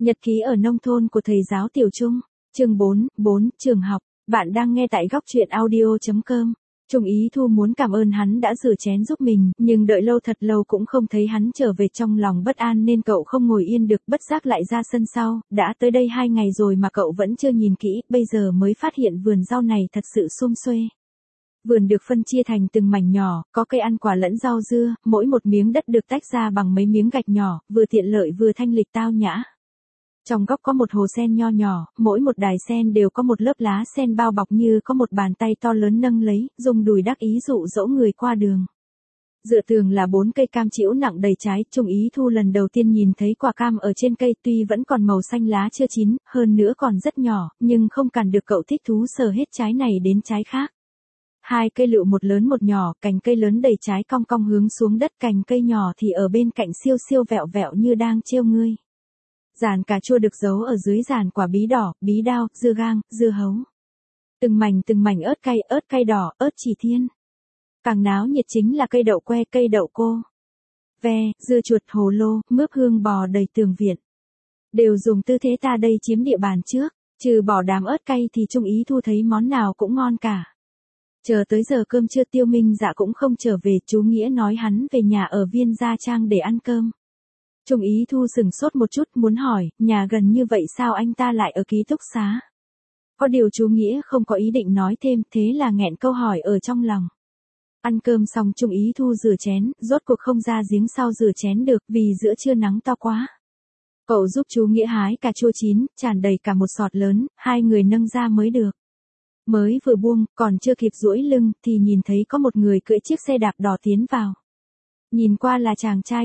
Nhật ký ở nông thôn của thầy giáo Tiểu Trung, chương 4, trường học. Bạn đang nghe tại góc truyện audio.com. Trung Ý Thu muốn cảm ơn hắn đã rửa chén giúp mình, nhưng đợi lâu thật lâu cũng không thấy hắn trở về, trong lòng bất an nên cậu không ngồi yên được, bất giác lại ra sân sau. Đã tới đây 2 ngày rồi mà cậu vẫn chưa nhìn kỹ, bây giờ mới phát hiện vườn rau này thật sự sum xuê. Vườn được phân chia thành từng mảnh nhỏ, có cây ăn quả lẫn rau dưa, mỗi một miếng đất được tách ra bằng mấy miếng gạch nhỏ, vừa tiện lợi vừa thanh lịch tao nhã. Trong góc có một hồ sen nho nhỏ, mỗi một đài sen đều có một lớp lá sen bao bọc như có một bàn tay to lớn nâng lấy, dùng đùi đắc ý dụ dỗ người qua đường. Dựa tường là 4 cây cam trĩu nặng đầy trái, Trung Ý Thu lần đầu tiên nhìn thấy quả cam ở trên cây, tuy vẫn còn màu xanh lá chưa chín, hơn nữa còn rất nhỏ, nhưng không cản được cậu thích thú sờ hết trái này đến trái khác. 2 cây lựu, một lớn một nhỏ, cành cây lớn đầy trái cong cong hướng xuống đất, cành cây nhỏ thì ở bên cạnh siêu siêu vẹo vẹo như đang trêu ngươi. Giàn cà chua được giấu ở dưới giàn quả bí đỏ, bí đao, dưa gang, dưa hấu. Từng mảnh ớt cay đỏ, ớt chỉ thiên. Càng náo nhiệt chính là cây đậu que, cây đậu cô. Ve, dưa chuột, hồ lô, mướp hương bò đầy tường viện. Đều dùng tư thế ta đây chiếm địa bàn trước, trừ bỏ đám ớt cay thì Trung Ý Thu thấy món nào cũng ngon cả. Chờ tới giờ cơm trưa Tiêu Minh Dạ cũng không trở về, chú Nghĩa nói hắn về nhà ở Viên Gia Trang để ăn cơm. Trung Ý Thu sửng sốt một chút, muốn hỏi, nhà gần như vậy sao anh ta lại ở ký túc xá? Có điều chú Nghĩa không có ý định nói thêm, thế là nghẹn câu hỏi ở trong lòng. Ăn cơm xong Trung Ý Thu rửa chén, rốt cuộc không ra giếng sau rửa chén được vì giữa trưa nắng to quá. Cậu giúp chú Nghĩa hái cà chua chín, tràn đầy cả một sọt lớn, 2 người nâng ra mới được. Mới vừa buông, còn chưa kịp duỗi lưng, thì nhìn thấy có một người cưỡi chiếc xe đạp đỏ tiến vào. Nhìn qua là chàng trai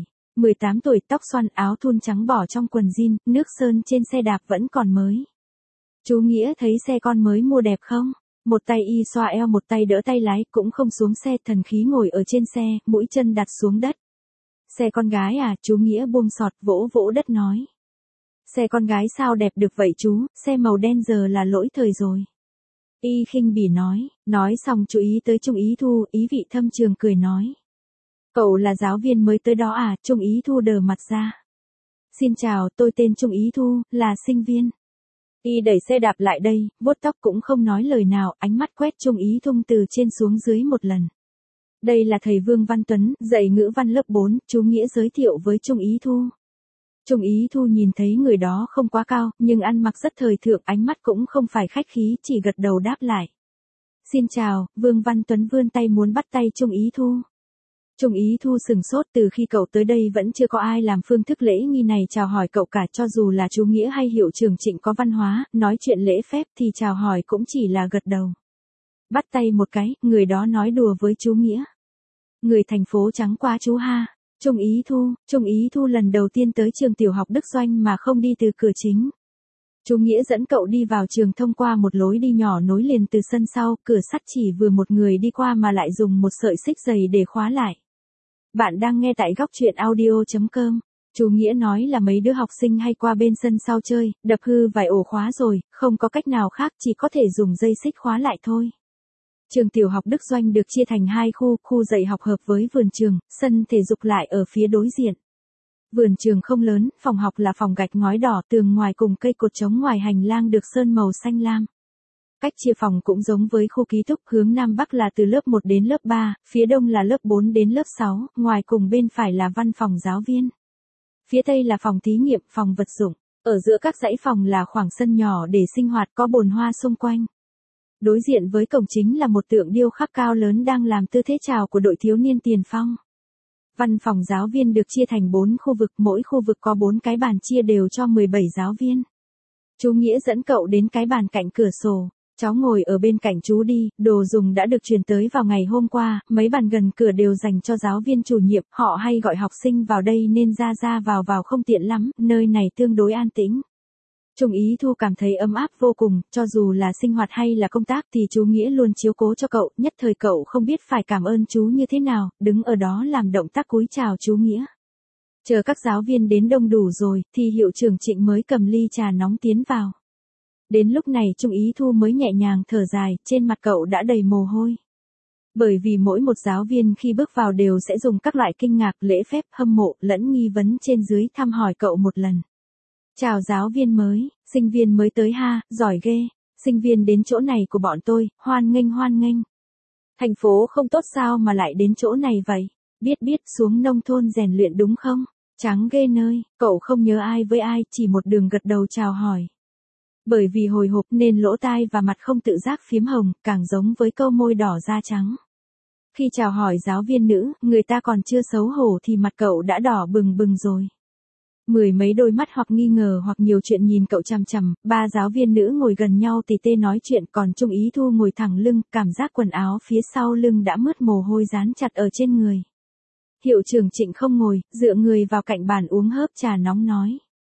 17-18 tuổi, tóc xoăn, áo thun trắng bỏ trong quần jean, nước sơn trên xe đạp vẫn còn mới. Chú Nghĩa thấy xe con mới mua đẹp không? Một tay y xoa eo, một tay đỡ tay lái, cũng không xuống xe, thần khí ngồi ở trên xe, mũi chân đặt xuống đất. Xe con gái à? Chú Nghĩa buông sọt, vỗ vỗ đất nói. Xe con gái sao đẹp được vậy chú, xe màu đen giờ là lỗi thời rồi. Y khinh bỉ nói xong chú ý tới Trung Ý Thu, ý vị thâm trường cười nói. Cậu là giáo viên mới tới đó à? Trung Ý Thu đờ mặt ra. Xin chào, tôi tên Trung Ý Thu, là sinh viên. Y đẩy xe đạp lại đây, vuốt tóc cũng không nói lời nào, ánh mắt quét Trung Ý Thu từ trên xuống dưới một lần. Đây là thầy Vương Văn Tuấn, dạy ngữ văn lớp 4, chú Nghĩa giới thiệu với Trung Ý Thu. Trung Ý Thu nhìn thấy người đó không quá cao, nhưng ăn mặc rất thời thượng, ánh mắt cũng không phải khách khí, chỉ gật đầu đáp lại. Xin chào, Vương Văn Tuấn vươn tay muốn bắt tay Trung Ý Thu. Trung Ý Thu sừng sốt, từ khi cậu tới đây vẫn chưa có ai làm phương thức lễ nghi này chào hỏi cậu cả, cho dù là chú Nghĩa hay hiệu trưởng Trịnh có văn hóa, nói chuyện lễ phép thì chào hỏi cũng chỉ là gật đầu. Bắt tay một cái, người đó nói đùa với chú Nghĩa. Người thành phố trắng quá chú ha. Trung Ý Thu lần đầu tiên tới trường tiểu học Đức Doanh mà không đi từ cửa chính. Chú Nghĩa dẫn cậu đi vào trường thông qua một lối đi nhỏ nối liền từ sân sau, cửa sắt chỉ vừa một người đi qua mà lại dùng một sợi xích dày để khóa lại. Bạn đang nghe tại góc truyện audio.com. Chú Nghĩa nói là mấy đứa học sinh hay qua bên sân sau chơi, đập hư vài ổ khóa rồi, không có cách nào khác, chỉ có thể dùng dây xích khóa lại thôi. Trường tiểu học Đức Doanh được chia thành 2 khu dạy học hợp với vườn trường, sân thể dục lại ở phía đối diện. Vườn trường không lớn, phòng học là phòng gạch ngói đỏ, tường ngoài cùng cây cột trống ngoài hành lang được sơn màu xanh lam. Cách chia phòng cũng giống với khu ký túc, hướng Nam Bắc là từ lớp 1 đến lớp 3, phía Đông là lớp 4 đến lớp 6, ngoài cùng bên phải là văn phòng giáo viên. Phía Tây là phòng thí nghiệm, phòng vật dụng, ở giữa các dãy phòng là khoảng sân nhỏ để sinh hoạt, có bồn hoa xung quanh. Đối diện với cổng chính là một tượng điêu khắc cao lớn đang làm tư thế chào của đội thiếu niên tiền phong. Văn phòng giáo viên được chia thành 4 khu vực, mỗi khu vực có 4 cái bàn chia đều cho 17 giáo viên. Chú Nghĩa dẫn cậu đến cái bàn cạnh cửa sổ. Cháu ngồi ở bên cạnh chú đi, đồ dùng đã được truyền tới vào ngày hôm qua, mấy bàn gần cửa đều dành cho giáo viên chủ nhiệm, họ hay gọi học sinh vào đây nên ra vào không tiện lắm, nơi này tương đối an tĩnh. Trung Ý Thu cảm thấy ấm áp vô cùng, cho dù là sinh hoạt hay là công tác thì chú Nghĩa luôn chiếu cố cho cậu, nhất thời cậu không biết phải cảm ơn chú như thế nào, đứng ở đó làm động tác cúi chào chú Nghĩa. Chờ các giáo viên đến đông đủ rồi, thì hiệu trưởng Trịnh mới cầm ly trà nóng tiến vào. Đến lúc này Trung Ý Thu mới nhẹ nhàng thở dài, trên mặt cậu đã đầy mồ hôi. Bởi vì mỗi một giáo viên khi bước vào đều sẽ dùng các loại kinh ngạc, lễ phép, hâm mộ, lẫn nghi vấn trên dưới thăm hỏi cậu một lần. Chào giáo viên mới, sinh viên mới tới ha, giỏi ghê, sinh viên đến chỗ này của bọn tôi, hoan nghênh hoan nghênh. Thành phố không tốt sao mà lại đến chỗ này vậy? Biết xuống nông thôn rèn luyện đúng không? Trắng ghê nơi, cậu không nhớ ai với ai, chỉ một đường gật đầu chào hỏi. Bởi vì hồi hộp nên lỗ tai và mặt không tự giác phiếm hồng, càng giống với câu môi đỏ da trắng. Khi chào hỏi giáo viên nữ, người ta còn chưa xấu hổ thì mặt cậu đã đỏ bừng bừng rồi. Mười mấy đôi mắt hoặc nghi ngờ hoặc nhiều chuyện nhìn cậu chằm chằm, ba giáo viên nữ ngồi gần nhau tì tê nói chuyện, còn Trung Ý Thu ngồi thẳng lưng, cảm giác quần áo phía sau lưng đã mướt mồ hôi dán chặt ở trên người. Hiệu trưởng Trịnh không ngồi, dựa người vào cạnh bàn uống hớp trà nóng nói.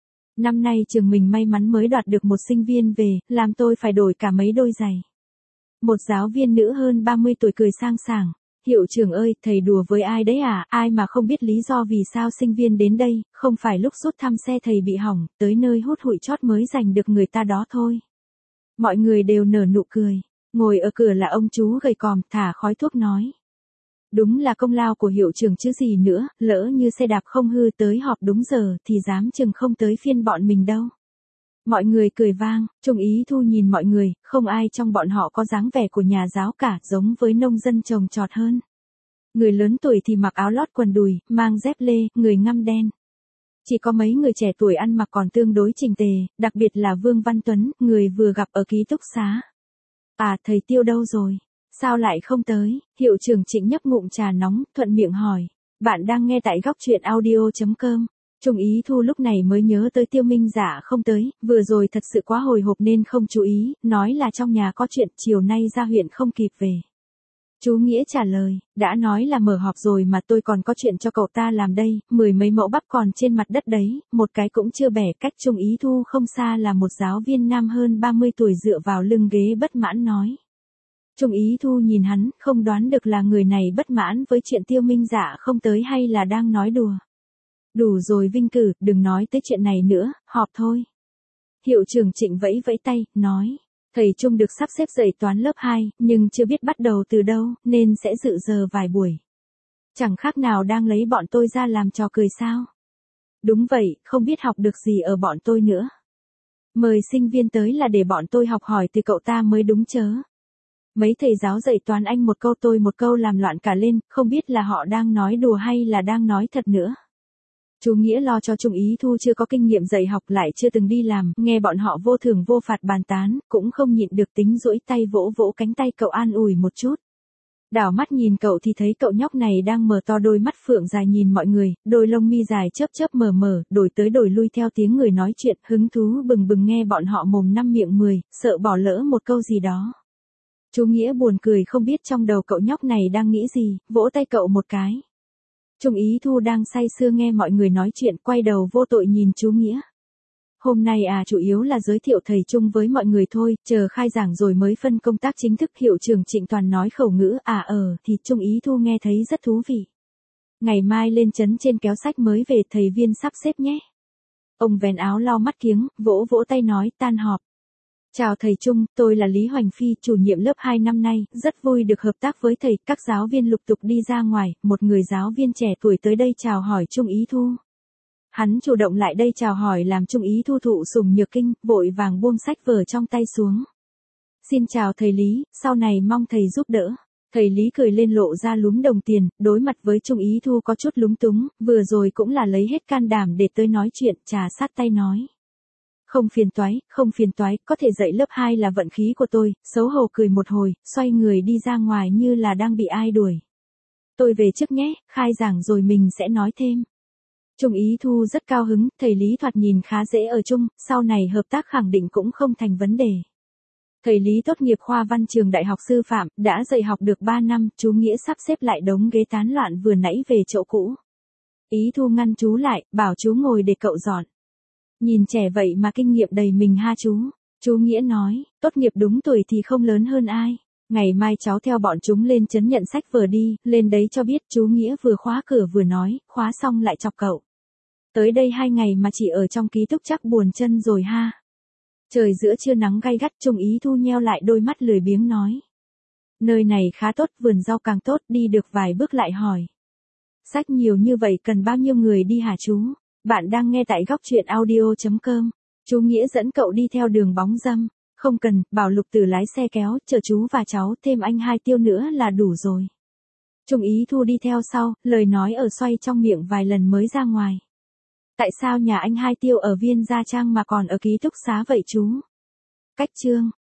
Năm nay trường mình may mắn mới đoạt được một sinh viên về, làm tôi phải đổi cả mấy đôi giày. Một giáo viên nữ hơn 30 tuổi cười sang sảng. Hiệu trưởng ơi, thầy đùa với ai đấy à, ai mà không biết lý do vì sao sinh viên đến đây, không phải lúc rút thăm xe thầy bị hỏng, tới nơi hút hụi chót mới giành được người ta đó thôi. Mọi người đều nở nụ cười, ngồi ở cửa là ông chú gầy còm, thả khói thuốc nói. Đúng là công lao của hiệu trưởng chứ gì nữa, lỡ như xe đạp không hư tới họp đúng giờ thì dám chừng không tới phiên bọn mình đâu. Mọi người cười vang, Trung Ý Thu nhìn mọi người, không ai trong bọn họ có dáng vẻ của nhà giáo cả, giống với nông dân trồng trọt hơn. Người lớn tuổi thì mặc áo lót quần đùi, mang dép lê, người ngăm đen. Chỉ có mấy người trẻ tuổi ăn mặc còn tương đối chỉnh tề, đặc biệt là Vương Văn Tuấn, người vừa gặp ở ký túc xá. À, thầy Tiêu đâu rồi? Sao lại không tới? Hiệu trưởng Trịnh nhấp ngụm trà nóng, thuận miệng hỏi. Bạn đang nghe tại góc truyện audio.com. Trung Ý Thu lúc này mới nhớ tới Tiêu Minh Dạ không tới, vừa rồi thật sự quá hồi hộp nên không chú ý, nói là trong nhà có chuyện, chiều nay ra huyện không kịp về. Chú Nghĩa trả lời, đã nói là mở họp rồi mà tôi còn có chuyện cho cậu ta làm đây, 10 mấy mẫu bắp còn trên mặt đất đấy, một cái cũng chưa bẻ. Cách Trung Ý Thu không xa là một giáo viên nam hơn 30 tuổi dựa vào lưng ghế bất mãn nói. Trung Ý Thu nhìn hắn, không đoán được là người này bất mãn với chuyện Tiêu Minh Dạ không tới hay là đang nói đùa. Đủ rồi Vinh Cử, đừng nói tới chuyện này nữa, họp thôi. Hiệu trưởng Trịnh vẫy vẫy tay, nói. Thầy Trung được sắp xếp dạy toán lớp 2, nhưng chưa biết bắt đầu từ đâu, nên sẽ dự giờ vài buổi. Chẳng khác nào đang lấy bọn tôi ra làm trò cười sao. Đúng vậy, không biết học được gì ở bọn tôi nữa. Mời sinh viên tới là để bọn tôi học hỏi từ cậu ta mới đúng chớ. Mấy thầy giáo dạy toán anh một câu tôi một câu làm loạn cả lên, không biết là họ đang nói đùa hay là đang nói thật nữa. Chú Nghĩa lo cho Trung Ý Thu chưa có kinh nghiệm dạy học lại chưa từng đi làm, nghe bọn họ vô thưởng vô phạt bàn tán, cũng không nhịn được tính duỗi tay vỗ vỗ cánh tay cậu an ủi một chút. Đảo mắt nhìn cậu thì thấy cậu nhóc này đang mở to đôi mắt phượng dài nhìn mọi người, đôi lông mi dài chớp chớp mờ mờ, đổi tới đổi lui theo tiếng người nói chuyện, hứng thú bừng bừng nghe bọn họ mồm năm miệng 10, sợ bỏ lỡ một câu gì đó. Chú Nghĩa buồn cười không biết trong đầu cậu nhóc này đang nghĩ gì, vỗ tay cậu một cái. Trung Ý Thu đang say sưa nghe mọi người nói chuyện, quay đầu vô tội nhìn chú Nghĩa. Hôm nay chủ yếu là giới thiệu thầy Trung với mọi người thôi, chờ khai giảng rồi mới phân công tác chính thức. Hiệu trưởng Trịnh toàn nói khẩu ngữ thì Trung Ý Thu nghe thấy rất thú vị. Ngày mai lên trấn trên kéo sách mới về, thầy Viên sắp xếp nhé. Ông vén áo lau mắt kiếng, vỗ vỗ tay nói tan họp. Chào thầy Trung, tôi là Lý Hoành Phi, chủ nhiệm lớp 2 năm nay, rất vui được hợp tác với thầy. Các giáo viên lục tục đi ra ngoài, một người giáo viên trẻ tuổi tới đây chào hỏi Trung Ý Thu. Hắn chủ động lại đây chào hỏi làm Trung Ý Thu thụ sủng nhược kinh, vội vàng buông sách vở trong tay xuống. Xin chào thầy Lý, sau này mong thầy giúp đỡ. Thầy Lý cười lên lộ ra lúm đồng tiền, đối mặt với Trung Ý Thu có chút lúng túng, vừa rồi cũng là lấy hết can đảm để tới nói chuyện, trà sát tay nói. Không phiền toái, có thể dạy lớp 2 là vận khí của tôi. Xấu hổ cười một hồi, xoay người đi ra ngoài như là đang bị ai đuổi. Tôi về trước nhé, khai giảng rồi mình sẽ nói thêm. Trung Ý Thu rất cao hứng, thầy Lý thoạt nhìn khá dễ ở chung, sau này hợp tác khẳng định cũng không thành vấn đề. Thầy Lý tốt nghiệp khoa văn trường Đại học Sư phạm, đã dạy học được 3 năm, chú Nghĩa sắp xếp lại đống ghế tán loạn vừa nãy về chỗ cũ. Ý Thu ngăn chú lại, bảo chú ngồi để cậu dọn. Nhìn trẻ vậy mà kinh nghiệm đầy mình ha chú. Chú Nghĩa nói, tốt nghiệp đúng tuổi thì không lớn hơn ai. Ngày mai cháu theo bọn chúng lên trấn nhận sách vở đi, lên đấy cho biết. Chú Nghĩa vừa khóa cửa vừa nói, khóa xong lại chọc cậu. Tới đây 2 ngày mà chỉ ở trong ký túc chắc buồn chân rồi ha. Trời giữa trưa nắng gay gắt, Trung Ý Thu nheo lại đôi mắt lười biếng nói. Nơi này khá tốt, vườn rau càng tốt, đi được vài bước lại hỏi. Sách nhiều như vậy cần bao nhiêu người đi hả chú? Bạn đang nghe tại góc chuyện audio.com. Chú Nghĩa dẫn cậu đi theo đường bóng dâm. Không cần, bảo Lục Tử lái xe kéo, chở chú và cháu, thêm anh Hai Tiêu nữa là đủ rồi. Trung Ý Thu đi theo sau, lời nói ở xoay trong miệng vài lần mới ra ngoài. Tại sao nhà anh Hai Tiêu ở Viên Gia Trang mà còn ở ký túc xá vậy chú? Cách chương.